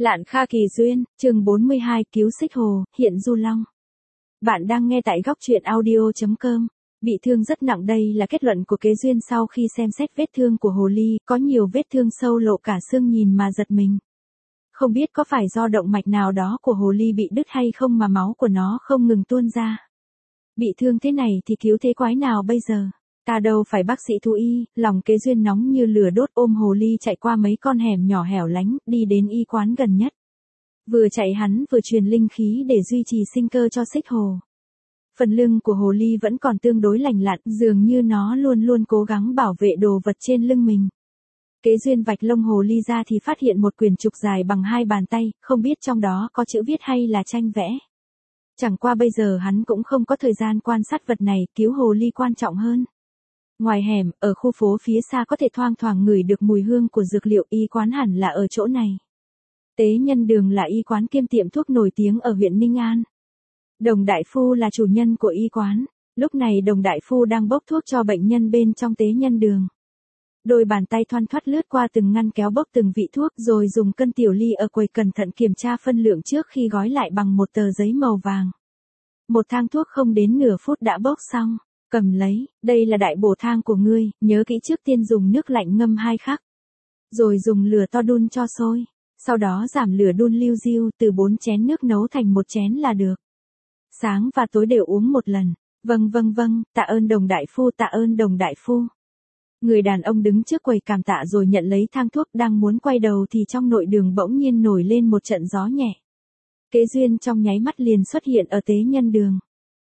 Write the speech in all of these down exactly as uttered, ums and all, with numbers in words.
Lạn Kha Kỳ Duyên, chương bốn mươi hai cứu xích hồ, hiện Du Long. Bạn đang nghe tại góc truyện audio chấm com. Bị thương rất nặng đây là kết luận của Kế Duyên sau khi xem xét vết thương của hồ ly, có nhiều vết thương sâu lộ cả xương nhìn mà giật mình. Không biết có phải do động mạch nào đó của hồ ly bị đứt hay không mà máu của nó không ngừng tuôn ra. Bị thương thế này thì cứu thế quái nào bây giờ? Ta đâu phải bác sĩ thú y, lòng Kế Duyên nóng như lửa đốt ôm hồ ly chạy qua mấy con hẻm nhỏ hẻo lánh, đi đến y quán gần nhất. Vừa chạy hắn vừa truyền linh khí để duy trì sinh cơ cho xích hồ. Phần lưng của hồ ly vẫn còn tương đối lành lặn, dường như nó luôn luôn cố gắng bảo vệ đồ vật trên lưng mình. Kế Duyên vạch lông hồ ly ra thì phát hiện một quyển trục dài bằng hai bàn tay, không biết trong đó có chữ viết hay là tranh vẽ. Chẳng qua bây giờ hắn cũng không có thời gian quan sát vật này, cứu hồ ly quan trọng hơn. Ngoài hẻm, ở khu phố phía xa có thể thoang thoảng ngửi được mùi hương của dược liệu, y quán hẳn là ở chỗ này. Tế Nhân Đường là y quán kiêm tiệm thuốc nổi tiếng ở huyện Ninh An. Đồng Đại Phu là chủ nhân của y quán. Lúc này Đồng Đại Phu đang bốc thuốc cho bệnh nhân bên trong Tế Nhân Đường. Đôi bàn tay thoăn thoắt lướt qua từng ngăn kéo bốc từng vị thuốc rồi dùng cân tiểu ly ở quầy cẩn thận kiểm tra phân lượng trước khi gói lại bằng một tờ giấy màu vàng. Một thang thuốc không đến nửa phút đã bốc xong. Cầm lấy, đây là đại bổ thang của ngươi, nhớ kỹ trước tiên dùng nước lạnh ngâm hai khắc. Rồi dùng lửa to đun cho sôi. Sau đó giảm lửa đun liu riu từ bốn chén nước nấu thành một chén là được. Sáng và tối đều uống một lần. Vâng vâng vâng, tạ ơn Đồng Đại Phu, tạ ơn Đồng Đại Phu. Người đàn ông đứng trước quầy cảm tạ rồi nhận lấy thang thuốc, đang muốn quay đầu thì trong nội đường bỗng nhiên nổi lên một trận gió nhẹ. Kế Duyên trong nháy mắt liền xuất hiện ở Tế Nhân Đường.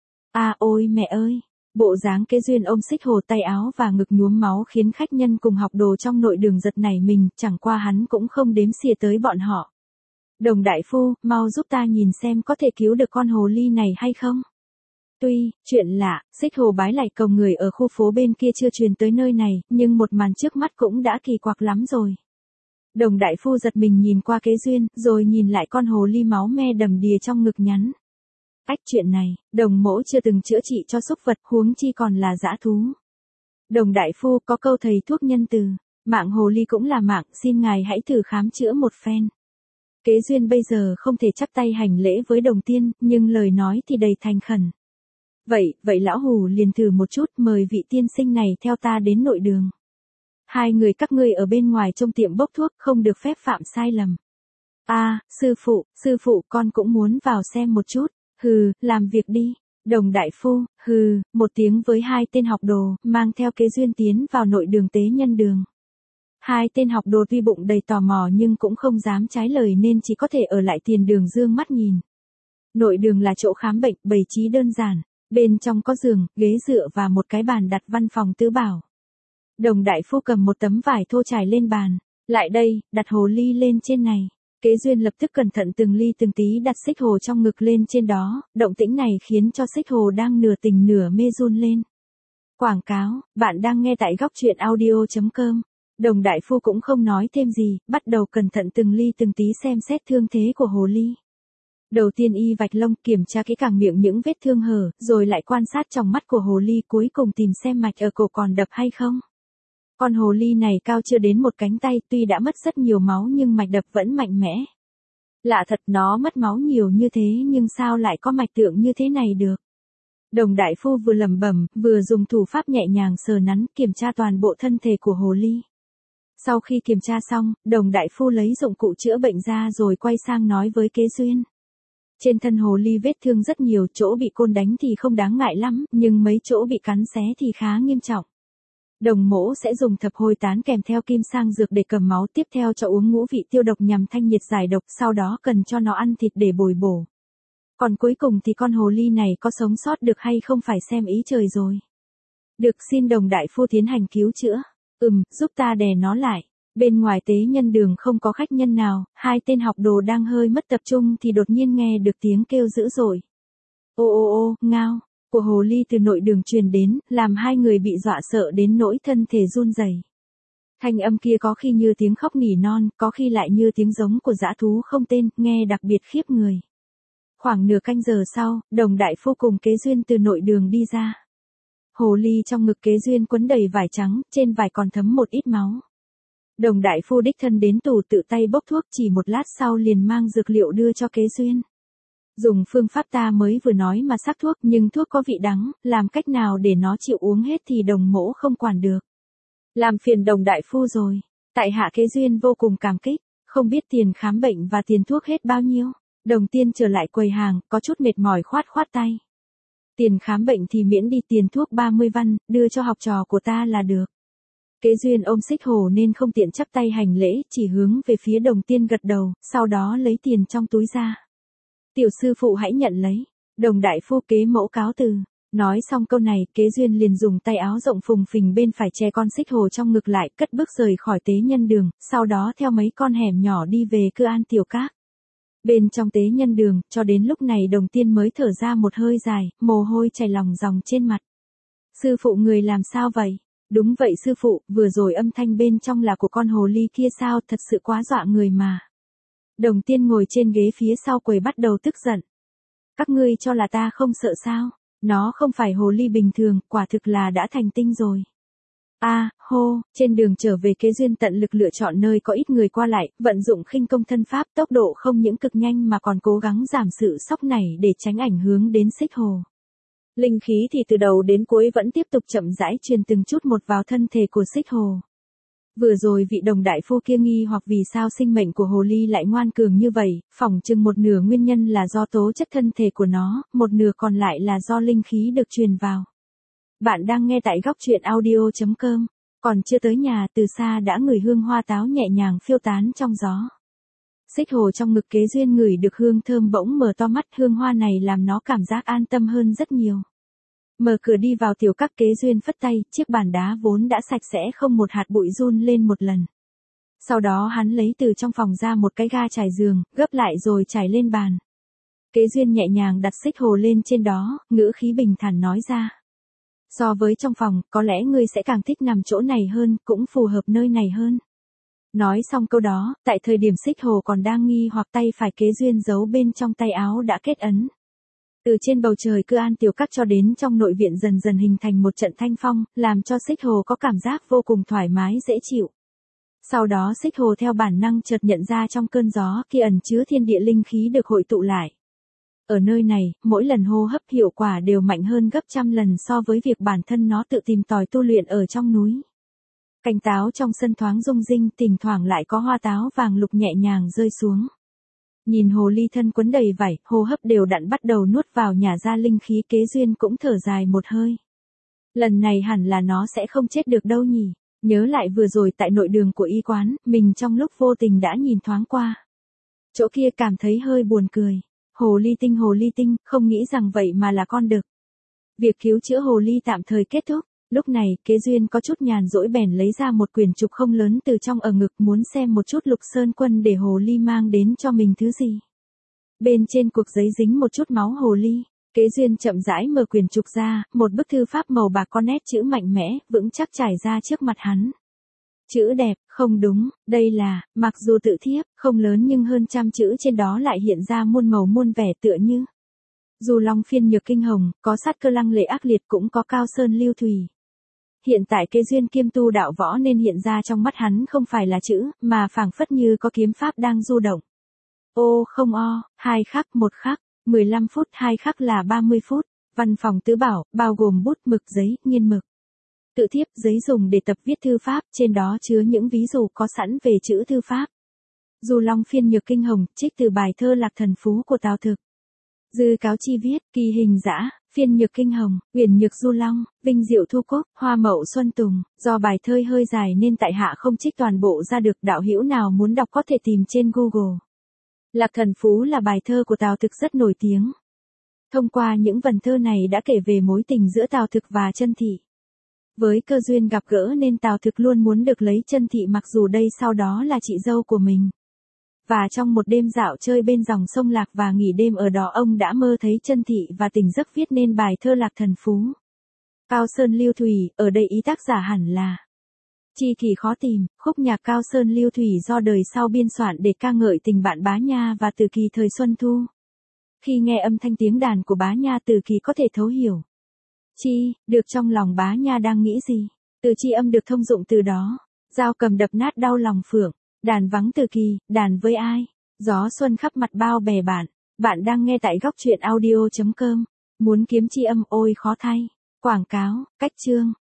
À ôi mẹ ơi! Bộ dáng Kế Duyên ôm xích hồ, tay áo và ngực nhuốm máu khiến khách nhân cùng học đồ trong nội đường giật nảy mình, chẳng qua hắn cũng không đếm xỉa tới bọn họ. Đồng Đại Phu, mau giúp ta nhìn xem có thể cứu được con hồ ly này hay không? Tuy, chuyện lạ, xích hồ bái lại cầu người ở khu phố bên kia chưa truyền tới nơi này, nhưng một màn trước mắt cũng đã kỳ quặc lắm rồi. Đồng Đại Phu giật mình nhìn qua Kế Duyên, rồi nhìn lại con hồ ly máu me đầm đìa trong ngực nhắn. Ách, chuyện này, Đồng mỗ chưa từng chữa trị cho súc vật, huống chi còn là dã thú. Đồng Đại Phu, có câu thầy thuốc nhân từ, mạng hồ ly cũng là mạng, xin ngài hãy thử khám chữa một phen. Kế Duyên bây giờ không thể chắp tay hành lễ với Đồng tiên, nhưng lời nói thì đầy thành khẩn. Vậy, vậy lão hù liền thử một chút, mời vị tiên sinh này theo ta đến nội đường. Hai người các ngươi ở bên ngoài trong tiệm bốc thuốc, không được phép phạm sai lầm. À, sư phụ, sư phụ, con cũng muốn vào xem một chút. Hừ, làm việc đi. Đồng Đại Phu, hừ, một tiếng với hai tên học đồ, mang theo Kế Duyên tiến vào nội đường Tế Nhân Đường. Hai tên học đồ tuy bụng đầy tò mò nhưng cũng không dám trái lời nên chỉ có thể ở lại tiền đường dương mắt nhìn. Nội đường là chỗ khám bệnh, bày trí đơn giản. Bên trong có giường, ghế dựa và một cái bàn đặt văn phòng tứ bảo. Đồng Đại Phu cầm một tấm vải thô trải lên bàn. Lại đây, đặt hồ ly lên trên này. Kế Duyên lập tức cẩn thận từng ly từng tí đặt xích hồ trong ngực lên trên đó, động tĩnh này khiến cho xích hồ đang nửa tỉnh nửa mê run lên. Quảng cáo, bạn đang nghe tại góc truyện audio chấm com. Đồng Đại Phu cũng không nói thêm gì, bắt đầu cẩn thận từng ly từng tí xem xét thương thế của hồ ly. Đầu tiên y vạch lông, kiểm tra kỹ càng miệng những vết thương hở, rồi lại quan sát trong mắt của hồ ly, cuối cùng tìm xem mạch ở cổ còn đập hay không. Con hồ ly này cao chưa đến một cánh tay, tuy đã mất rất nhiều máu nhưng mạch đập vẫn mạnh mẽ. Lạ thật, nó mất máu nhiều như thế nhưng sao lại có mạch tượng như thế này được. Đồng Đại Phu vừa lẩm bẩm, vừa dùng thủ pháp nhẹ nhàng sờ nắn, kiểm tra toàn bộ thân thể của hồ ly. Sau khi kiểm tra xong, Đồng Đại Phu lấy dụng cụ chữa bệnh ra rồi quay sang nói với Kế Duyên. Trên thân hồ ly vết thương rất nhiều, chỗ bị côn đánh thì không đáng ngại lắm, nhưng mấy chỗ bị cắn xé thì khá nghiêm trọng. Đồng mỗ sẽ dùng thập hồi tán kèm theo kim sang dược để cầm máu, tiếp theo cho uống ngũ vị tiêu độc nhằm thanh nhiệt giải độc, sau đó cần cho nó ăn thịt để bồi bổ. Còn cuối cùng thì con hồ ly này có sống sót được hay không phải xem ý trời rồi. Được, xin Đồng Đại Phu tiến hành cứu chữa. Ừm, giúp ta đè nó lại. Bên ngoài Tế Nhân Đường không có khách nhân nào, hai tên học đồ đang hơi mất tập trung thì đột nhiên nghe được tiếng kêu dữ dội. Ô ô ô, ngao, của hồ ly từ nội đường truyền đến, làm hai người bị dọa sợ đến nỗi thân thể run rẩy. Thanh âm kia có khi như tiếng khóc nỉ non, có khi lại như tiếng giống của dã thú không tên, nghe đặc biệt khiếp người. Khoảng nửa canh giờ sau, Đồng Đại Phu cùng Kế Duyên từ nội đường đi ra. Hồ ly trong ngực Kế Duyên quấn đầy vải trắng, trên vải còn thấm một ít máu. Đồng đại phu đích thân đến tù tự tay bốc thuốc, chỉ một lát sau liền mang dược liệu đưa cho Kế Duyên. Dùng phương pháp ta mới vừa nói mà sắc thuốc, nhưng thuốc có vị đắng, làm cách nào để nó chịu uống hết thì đồng mỗ không quản được. Làm phiền đồng đại phu rồi. Tại hạ Kế Duyên vô cùng cảm kích, không biết tiền khám bệnh và tiền thuốc hết bao nhiêu. Đồng Tiên trở lại quầy hàng, có chút mệt mỏi khoát khoát tay. Tiền khám bệnh thì miễn đi, tiền thuốc ba mươi văn, đưa cho học trò của ta là được. Kế Duyên ôm Xích Hồ nên không tiện chắp tay hành lễ, chỉ hướng về phía Đồng Tiên gật đầu, sau đó lấy tiền trong túi ra. Tiểu sư phụ hãy nhận lấy. Đồng đại phu Kế mẫu cáo từ. Nói xong câu này, Kế Duyên liền dùng tay áo rộng phùng phình bên phải che con Xích Hồ trong ngực lại, cất bước rời khỏi tế nhân đường, sau đó theo mấy con hẻm nhỏ đi về Cư An Tiểu Các. Bên trong tế nhân đường, cho đến lúc này Đồng Tiên mới thở ra một hơi dài, mồ hôi chảy lòng ròng trên mặt. Sư phụ người làm sao vậy? Đúng vậy sư phụ, vừa rồi âm thanh bên trong là của con hồ ly kia sao, thật sự quá dọa người mà. Đồng Tiên ngồi trên ghế phía sau quầy bắt đầu tức giận. Các ngươi cho là ta không sợ sao? Nó không phải hồ ly bình thường, quả thực là đã thành tinh rồi. A, à, hô, trên đường trở về Kế Duyên tận lực lựa chọn nơi có ít người qua lại, vận dụng khinh công thân pháp, tốc độ không những cực nhanh mà còn cố gắng giảm sự sóc nảy để tránh ảnh hưởng đến Xích Hồ. Linh khí thì từ đầu đến cuối vẫn tiếp tục chậm rãi truyền từng chút một vào thân thể của Xích Hồ. Vừa rồi vị đồng đại phu kia nghi hoặc vì sao sinh mệnh của hồ ly lại ngoan cường như vậy, phỏng chừng một nửa nguyên nhân là do tố chất thân thể của nó, một nửa còn lại là do linh khí được truyền vào. Bạn đang nghe tại góc truyện audio chấm com, còn chưa tới nhà từ xa đã ngửi hương hoa táo nhẹ nhàng phiêu tán trong gió. Xích Hồ trong ngực Kế Duyên ngửi được hương thơm bỗng mở to mắt, hương hoa này làm nó cảm giác an tâm hơn rất nhiều. Mở cửa đi vào tiểu các, Kế Duyên phất tay, chiếc bàn đá vốn đã sạch sẽ không một hạt bụi run lên một lần. Sau đó hắn lấy từ trong phòng ra một cái ga trải giường, gấp lại rồi trải lên bàn. Kế Duyên nhẹ nhàng đặt Xích Hồ lên trên đó, ngữ khí bình thản nói ra. So với trong phòng, có lẽ ngươi sẽ càng thích nằm chỗ này hơn, cũng phù hợp nơi này hơn. Nói xong câu đó, tại thời điểm Xích Hồ còn đang nghi hoặc, tay phải Kế Duyên giấu bên trong tay áo đã kết ấn. Từ trên bầu trời Cư An Tiểu Các cho đến trong nội viện dần dần hình thành một trận thanh phong, làm cho Xích Hồ có cảm giác vô cùng thoải mái dễ chịu. Sau đó Xích Hồ theo bản năng chợt nhận ra trong cơn gió kia ẩn chứa thiên địa linh khí được hội tụ lại. Ở nơi này, mỗi lần hô hấp hiệu quả đều mạnh hơn gấp trăm lần so với việc bản thân nó tự tìm tòi tu luyện ở trong núi. Cành táo trong sân thoáng rung rinh, thỉnh thoảng lại có hoa táo vàng lục nhẹ nhàng rơi xuống. Nhìn hồ ly thân quấn đầy vảy, hô hấp đều đặn bắt đầu nuốt vào nhả ra linh khí, Kế Duyên cũng thở dài một hơi. Lần này hẳn là nó sẽ không chết được đâu nhỉ. Nhớ lại vừa rồi tại nội đường của y quán, mình trong lúc vô tình đã nhìn thoáng qua. Chỗ kia cảm thấy hơi buồn cười. Hồ ly tinh hồ ly tinh, không nghĩ rằng vậy mà là con đực. Việc cứu chữa hồ ly tạm thời kết thúc. Lúc này, Kế Duyên có chút nhàn rỗi bèn lấy ra một quyển trục không lớn từ trong ở ngực, muốn xem một chút Lục Sơn Quân để hồ ly mang đến cho mình thứ gì. Bên trên cuộc giấy dính một chút máu hồ ly. Kế Duyên chậm rãi mở quyển trục ra, một bức thư pháp màu bạc có nét chữ mạnh mẽ, vững chắc trải ra trước mặt hắn. Chữ đẹp, không đúng, đây là, mặc dù tự thiếp, không lớn nhưng hơn trăm chữ trên đó lại hiện ra muôn màu muôn vẻ tựa như. Dù Long Phiên Nhược Kinh Hồng, có sát cơ lăng lệ ác liệt, cũng có Cao Sơn Lưu Thủy. Hiện tại Kế Duyên kiêm tu đạo võ nên hiện ra trong mắt hắn không phải là chữ, mà phảng phất như có kiếm pháp đang du động. Ô không o, hai khắc một khắc, mười lăm phút hai khắc là ba mươi phút, văn phòng tứ bảo, bao gồm bút mực giấy, nghiên mực. Tự thiếp giấy dùng để tập viết thư pháp, trên đó chứa những ví dụ có sẵn về chữ thư pháp. Dù Long Phiên Nhược Kinh Hồng, trích từ bài thơ Lạc Thần Phú của Tào Thực. Dư cáo chi viết, kỳ hình dã, phiên nhược kinh hồng, uyển nhược du long, vinh diệu thu cúc, hoa mậu xuân tùng. Do bài thơ hơi dài nên tại hạ không trích toàn bộ ra được, đạo hữu nào muốn đọc có thể tìm trên Google. Lạc Thần Phú là bài thơ của Tào Thực rất nổi tiếng. Thông qua những vần thơ này đã kể về mối tình giữa Tào Thực và Chân Thị. Với cơ duyên gặp gỡ nên Tào Thực luôn muốn được lấy Chân Thị, mặc dù đây sau đó là chị dâu của mình. Và trong một đêm dạo chơi bên dòng sông Lạc và nghỉ đêm ở đó, ông đã mơ thấy Chân Thị và tỉnh giấc viết nên bài thơ Lạc Thần Phú. Cao Sơn Lưu Thủy, ở đây ý tác giả hẳn là Chi Kỳ khó tìm, khúc nhạc Cao Sơn Lưu Thủy do đời sau biên soạn để ca ngợi tình bạn Bá Nha và Từ Kỳ thời Xuân Thu. Khi nghe âm thanh tiếng đàn của Bá Nha, Từ Kỳ có thể thấu hiểu Chi, được trong lòng Bá Nha đang nghĩ gì. Từ chi âm được thông dụng từ đó. Dao cầm đập nát đau lòng phượng, đàn vắng từ kỳ, đàn với ai? Gió xuân khắp mặt bao bè bạn. Bạn đang nghe tại góc truyện audio chấm com. Muốn kiếm chi âm ôi khó thay. Quảng cáo, cách chương.